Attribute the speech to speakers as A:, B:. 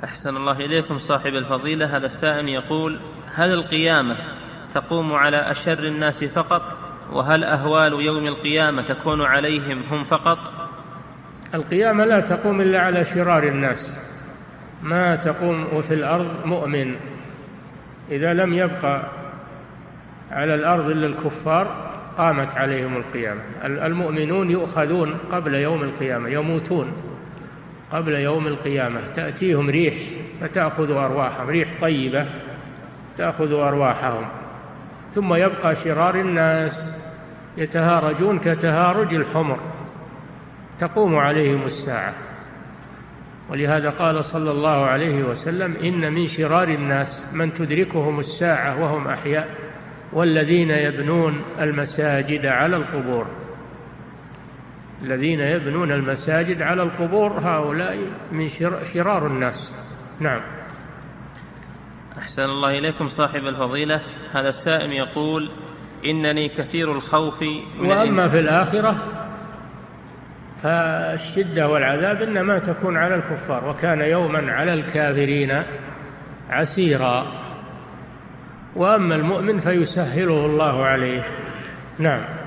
A: أحسن الله إليكم صاحب الفضيلة. هذا السائل يقول: هل القيامة تقوم على أشر الناس فقط؟ وهل أهوال يوم القيامة تكون عليهم هم فقط؟
B: القيامة لا تقوم إلا على شرار الناس، ما تقوم في الأرض مؤمن. إذا لم يبقى على الأرض إلا الكفار قامت عليهم القيامة. المؤمنون يؤخذون قبل يوم القيامة، يموتون قبل يوم القيامة، تأتيهم ريح فتأخذ أرواحهم، ريح طيبة تأخذ أرواحهم. ثم يبقى شرار الناس يتهارجون كتهارج الحمر، تقوم عليهم الساعة. ولهذا قال صلى الله عليه وسلم: إن من شرار الناس من تدركهم الساعة وهم أحياء، والذين يبنون المساجد على القبور. الذين يبنون المساجد على القبور هؤلاء من شرار الناس. نعم.
A: أحسن الله إليكم صاحب الفضيلة. هذا السائل يقول: إنني كثير الخوف من
B: وأما في الآخرة فالشدة والعذاب إنما تكون على الكفار، وكان يوما على الكافرين عسيرا. وأما المؤمن فيسهله الله عليه. نعم.